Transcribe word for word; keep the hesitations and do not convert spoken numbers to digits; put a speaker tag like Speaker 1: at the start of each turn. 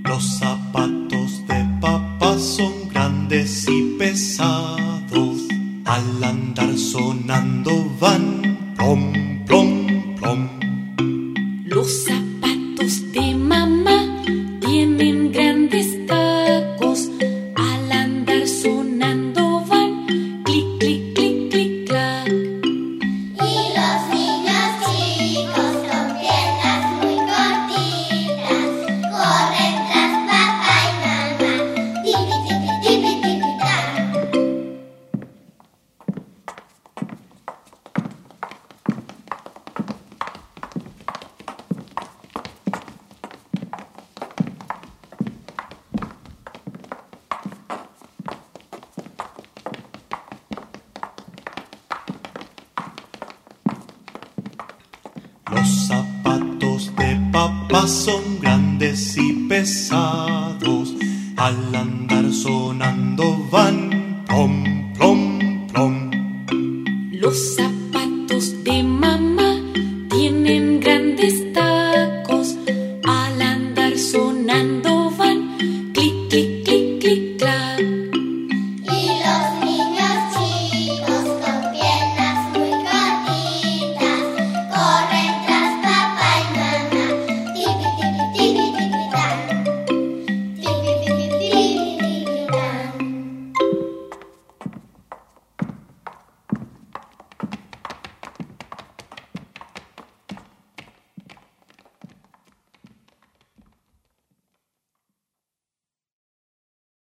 Speaker 1: Los zapatos de papá son grandes y pesados. Al andar sonando van plom, plom, plom.
Speaker 2: Los zapatos de mamá tienen grandes tacos. Al andar sonando van clic, clic, clic, clic, clac.
Speaker 3: Y los niños chicos con piernas muy cortitas corren tras papá y mamá. Tipi, tipi, tipi, tipi, tac.
Speaker 1: Los zapatos de papá son grandes y pesados. Al andar sonando van plom, plom, plom.
Speaker 2: Los zapatos de mamá